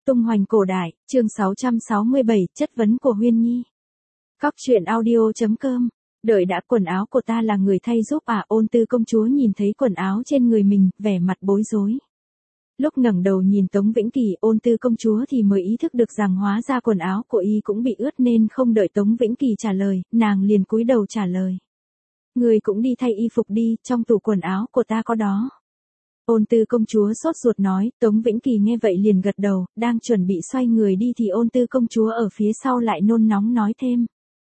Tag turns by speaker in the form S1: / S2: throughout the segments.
S1: Tung hoành cổ đại, chương 667, chất vấn của Huyên Nhi. Cóc truyện audio.com. Đợi đã, quần áo của ta là người thay giúp à? Ôn Tư công chúa nhìn thấy quần áo trên người mình, vẻ mặt bối rối. Lúc ngẩng đầu nhìn Tống Vĩnh Kỳ, Ôn Tư công chúa thì mới ý thức được rằng hóa ra quần áo của y cũng bị ướt, nên không đợi Tống Vĩnh Kỳ trả lời, nàng liền cúi đầu trả lời. Người cũng đi thay y phục đi, trong tủ quần áo của ta có đó. Ôn Tư công chúa sốt ruột nói. Tống Vĩnh Kỳ nghe vậy liền gật đầu, đang chuẩn bị xoay người đi thì Ôn Tư công chúa ở phía sau lại nôn nóng nói thêm.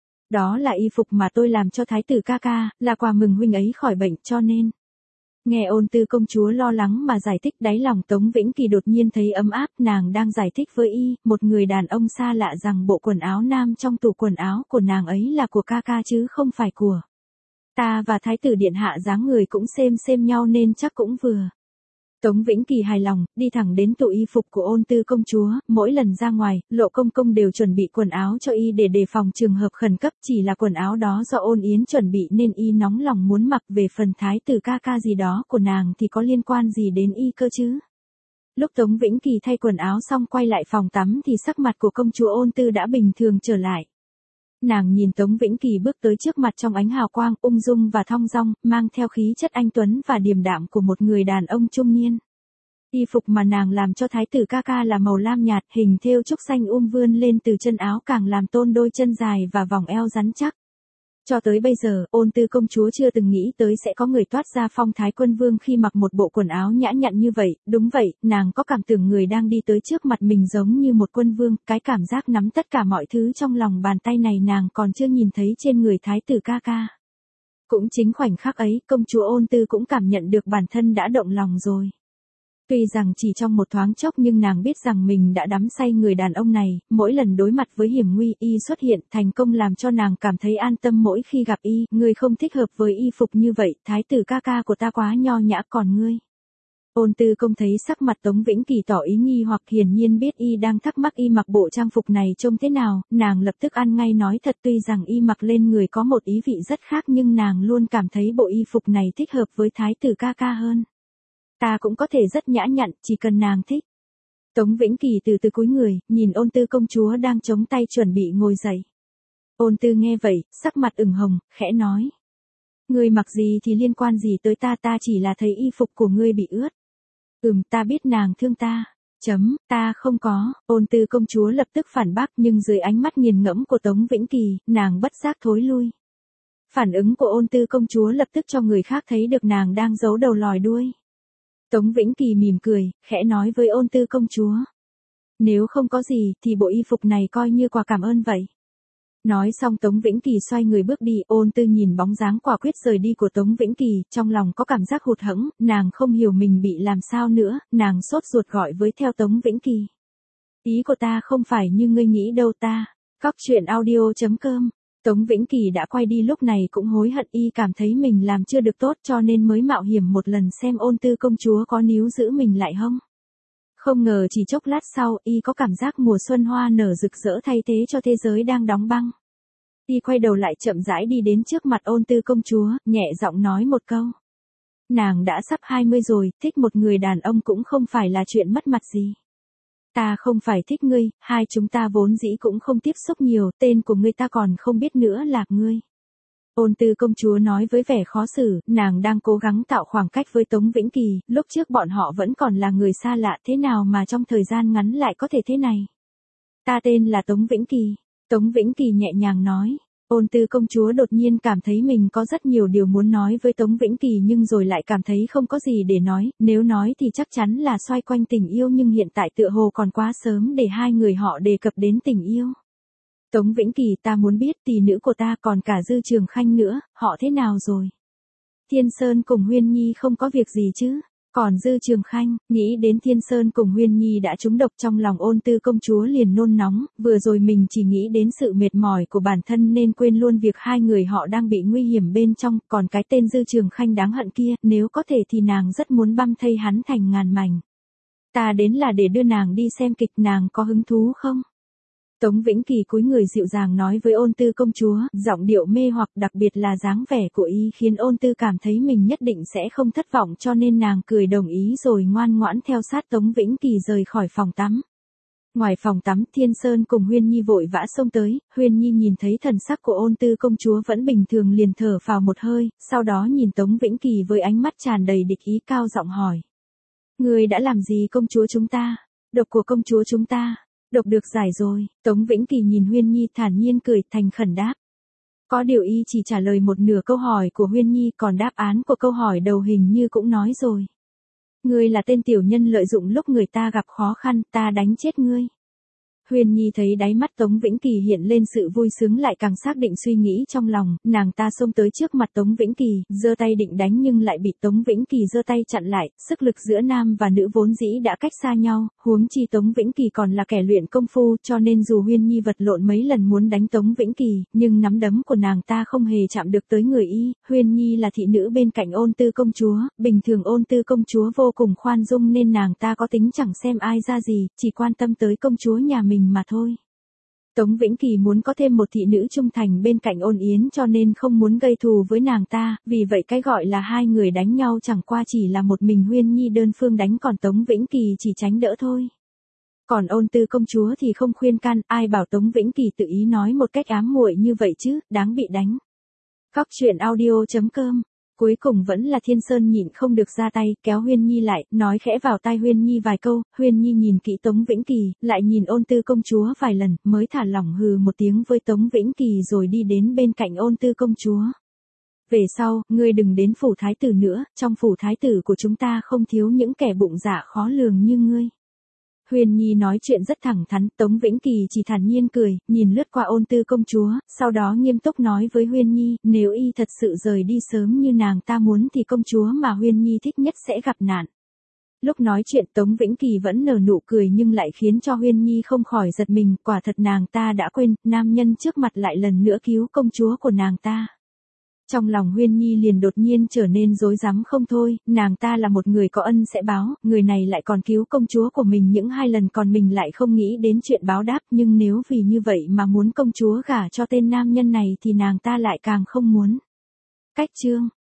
S1: Đó là y phục mà tôi làm cho thái tử ca ca, là quà mừng huynh ấy khỏi bệnh, cho nên. Nghe Ôn Tư công chúa lo lắng mà giải thích, đáy lòng Tống Vĩnh Kỳ đột nhiên thấy ấm áp. Nàng đang giải thích với y, một người đàn ông xa lạ, rằng bộ quần áo nam trong tủ quần áo của nàng ấy là của ca ca chứ không phải của ta, và thái tử điện hạ dáng người cũng xem nhau nên chắc cũng vừa. Tống Vĩnh Kỳ hài lòng, đi thẳng đến tủ y phục của Ôn Tư công chúa. Mỗi lần ra ngoài, Lộ công công đều chuẩn bị quần áo cho y để đề phòng trường hợp khẩn cấp. Chỉ là quần áo đó do Ôn Yến chuẩn bị nên y nóng lòng muốn mặc. Về phần thái tử ca ca gì đó của nàng thì có liên quan gì đến y cơ chứ? Lúc Tống Vĩnh Kỳ thay quần áo xong quay lại phòng tắm thì sắc mặt của công chúa Ôn Tư đã bình thường trở lại. Nàng nhìn Tống Vĩnh Kỳ bước tới trước mặt trong ánh hào quang, ung dung và thong dong, mang theo khí chất anh tuấn và điềm đạm của một người đàn ông trung niên. Y phục mà nàng làm cho thái tử ca ca là màu lam nhạt, hình thêu trúc xanh vươn lên từ chân áo, càng làm tôn đôi chân dài và vòng eo rắn chắc. Cho tới bây giờ, Ôn Tư công chúa chưa từng nghĩ tới sẽ có người toát ra phong thái quân vương khi mặc một bộ quần áo nhã nhặn như vậy. Đúng vậy, nàng có cảm tưởng người đang đi tới trước mặt mình giống như một quân vương. Cái cảm giác nắm tất cả mọi thứ trong lòng bàn tay này nàng còn chưa nhìn thấy trên người thái tử ca ca. Cũng chính khoảnh khắc ấy, công chúa Ôn Tư cũng cảm nhận được bản thân đã động lòng rồi. Tuy rằng chỉ trong một thoáng chốc nhưng nàng biết rằng mình đã đắm say người đàn ông này. Mỗi lần đối mặt với hiểm nguy, y xuất hiện thành công làm cho nàng cảm thấy an tâm mỗi khi gặp y. Ngươi không thích hợp với y phục như vậy, thái tử ca ca của ta quá nho nhã, còn ngươi. Ôn Tư công thấy sắc mặt Tống Vĩnh Kỳ tỏ ý nghi hoặc, hiển nhiên biết y đang thắc mắc y mặc bộ trang phục này trông thế nào. Nàng lập tức ăn ngay nói thật, tuy rằng y mặc lên người có một ý vị rất khác nhưng nàng luôn cảm thấy bộ y phục này thích hợp với thái tử ca ca hơn. Ta cũng có thể rất nhã nhặn, chỉ cần nàng thích. Tống Vĩnh Kỳ từ từ cúi người, nhìn Ôn Tư công chúa đang chống tay chuẩn bị ngồi dậy. Ôn Tư nghe vậy, sắc mặt ửng hồng, khẽ nói. Ngươi mặc gì thì liên quan gì tới ta, ta chỉ là thấy y phục của ngươi bị ướt. Ta biết nàng thương ta. Ta không có. Ôn Tư công chúa lập tức phản bác, nhưng dưới ánh mắt nghiền ngẫm của Tống Vĩnh Kỳ, nàng bất giác thối lui. Phản ứng của Ôn Tư công chúa lập tức cho người khác thấy được nàng đang giấu đầu lòi đuôi. Tống Vĩnh Kỳ mỉm cười, khẽ nói với Ôn Tư công chúa. Nếu không có gì, thì bộ y phục này coi như quà cảm ơn vậy. Nói xong Tống Vĩnh Kỳ xoay người bước đi. Ôn Tư nhìn bóng dáng quả quyết rời đi của Tống Vĩnh Kỳ, trong lòng có cảm giác hụt hẫng, nàng không hiểu mình bị làm sao nữa, nàng sốt ruột gọi với theo Tống Vĩnh Kỳ. Ý của ta không phải như ngươi nghĩ đâu ta. Cóc truyện audio.com. Tống Vĩnh Kỳ đã quay đi, lúc này cũng hối hận, y cảm thấy mình làm chưa được tốt cho nên mới mạo hiểm một lần xem Ôn Tư công chúa có níu giữ mình lại không. Không ngờ chỉ chốc lát sau, y có cảm giác mùa xuân hoa nở rực rỡ thay thế cho thế giới đang đóng băng. Y quay đầu lại chậm rãi đi đến trước mặt Ôn Tư công chúa, nhẹ giọng nói một câu. Nàng đã sắp 20 rồi, thích một người đàn ông cũng không phải là chuyện mất mặt gì. Ta không phải thích ngươi, hai chúng ta vốn dĩ cũng không tiếp xúc nhiều, tên của ngươi ta còn không biết nữa là ngươi. Ôn Tư công chúa nói với vẻ khó xử, nàng đang cố gắng tạo khoảng cách với Tống Vĩnh Kỳ, lúc trước bọn họ vẫn còn là người xa lạ, thế nào mà trong thời gian ngắn lại có thể thế này. Ta tên là Tống Vĩnh Kỳ. Tống Vĩnh Kỳ nhẹ nhàng nói. Ôn Tư công chúa đột nhiên cảm thấy mình có rất nhiều điều muốn nói với Tống Vĩnh Kỳ nhưng rồi lại cảm thấy không có gì để nói, nếu nói thì chắc chắn là xoay quanh tình yêu nhưng hiện tại tựa hồ còn quá sớm để hai người họ đề cập đến tình yêu. Tống Vĩnh Kỳ, ta muốn biết tỷ nữ của ta còn cả Dư Trường Khanh nữa, họ thế nào rồi? Thiên Sơn cùng Huyên Nhi không có việc gì chứ? Còn Dư Trường Khanh, nghĩ đến Thiên Sơn cùng Huyên Nhi đã trúng độc, trong lòng Ôn Tư công chúa liền nôn nóng, vừa rồi mình chỉ nghĩ đến sự mệt mỏi của bản thân nên quên luôn việc hai người họ đang bị nguy hiểm bên trong, còn cái tên Dư Trường Khanh đáng hận kia, nếu có thể thì nàng rất muốn băm thây hắn thành ngàn mảnh. Ta đến là để đưa nàng đi xem kịch, nàng có hứng thú không? Tống Vĩnh Kỳ cúi người dịu dàng nói với Ôn Tư công chúa, giọng điệu mê hoặc, đặc biệt là dáng vẻ của y khiến Ôn Tư cảm thấy mình nhất định sẽ không thất vọng, cho nên nàng cười đồng ý rồi ngoan ngoãn theo sát Tống Vĩnh Kỳ rời khỏi phòng tắm. Ngoài phòng tắm, Thiên Sơn cùng Huyên Nhi vội vã xông tới, Huyên Nhi nhìn thấy thần sắc của Ôn Tư công chúa vẫn bình thường liền thở phào một hơi, sau đó nhìn Tống Vĩnh Kỳ với ánh mắt tràn đầy địch ý cao giọng hỏi. Ngươi đã làm gì công chúa chúng ta? Độc của công chúa chúng ta, độc được giải rồi. Tống Vĩnh Kỳ nhìn Huyên Nhi thản nhiên cười, thành khẩn đáp. Có điều y chỉ trả lời một nửa câu hỏi của Huyên Nhi, còn đáp án của câu hỏi đầu hình như cũng nói rồi. Ngươi là tên tiểu nhân lợi dụng lúc người ta gặp khó khăn, ta đánh chết ngươi. Huyên Nhi thấy đáy mắt Tống Vĩnh Kỳ hiện lên sự vui sướng lại càng xác định suy nghĩ trong lòng, nàng ta xông tới trước mặt Tống Vĩnh Kỳ, giơ tay định đánh nhưng lại bị Tống Vĩnh Kỳ giơ tay chặn lại, sức lực giữa nam và nữ vốn dĩ đã cách xa nhau, huống chi Tống Vĩnh Kỳ còn là kẻ luyện công phu, cho nên dù Huyên Nhi vật lộn mấy lần muốn đánh Tống Vĩnh Kỳ, nhưng nắm đấm của nàng ta không hề chạm được tới người y. Huyên Nhi là thị nữ bên cạnh Ôn Tư công chúa, bình thường Ôn Tư công chúa vô cùng khoan dung nên nàng ta có tính chẳng xem ai ra gì, chỉ quan tâm tới công chúa nhà mình mà thôi. Tống Vĩnh Kỳ muốn có thêm một thị nữ trung thành bên cạnh Ôn Yến cho nên không muốn gây thù với nàng ta, vì vậy cái gọi là hai người đánh nhau chẳng qua chỉ là một mình Huyên Nhi đơn phương đánh, còn Tống Vĩnh Kỳ chỉ tránh đỡ thôi. Còn Ôn Tư công chúa thì không khuyên can, ai bảo Tống Vĩnh Kỳ tự ý nói một cách ám muội như vậy chứ, đáng bị đánh. Góc truyện audio.com. Cuối cùng vẫn là Thiên Sơn nhịn không được ra tay, kéo Huyên Nhi lại, nói khẽ vào tai Huyên Nhi vài câu. Huyên Nhi nhìn kỹ Tống Vĩnh Kỳ, lại nhìn Ôn Tư công chúa vài lần, mới thả lỏng hừ một tiếng với Tống Vĩnh Kỳ rồi đi đến bên cạnh Ôn Tư công chúa. Về sau, ngươi đừng đến phủ thái tử nữa, trong phủ thái tử của chúng ta không thiếu những kẻ bụng dạ khó lường như ngươi. Huyên Nhi nói chuyện rất thẳng thắn, Tống Vĩnh Kỳ chỉ thản nhiên cười, nhìn lướt qua Ôn Tư công chúa, sau đó nghiêm túc nói với Huyên Nhi, nếu y thật sự rời đi sớm như nàng ta muốn thì công chúa mà Huyên Nhi thích nhất sẽ gặp nạn. Lúc nói chuyện Tống Vĩnh Kỳ vẫn nở nụ cười nhưng lại khiến cho Huyên Nhi không khỏi giật mình, quả thật nàng ta đã quên, nam nhân trước mặt lại lần nữa cứu công chúa của nàng ta. Trong lòng Huyên Nhi liền đột nhiên trở nên rối rắm không thôi, nàng ta là một người có ân sẽ báo, người này lại còn cứu công chúa của mình những 2 lần, còn mình lại không nghĩ đến chuyện báo đáp, nhưng nếu vì như vậy mà muốn công chúa gả cho tên nam nhân này thì nàng ta lại càng không muốn. Cách chương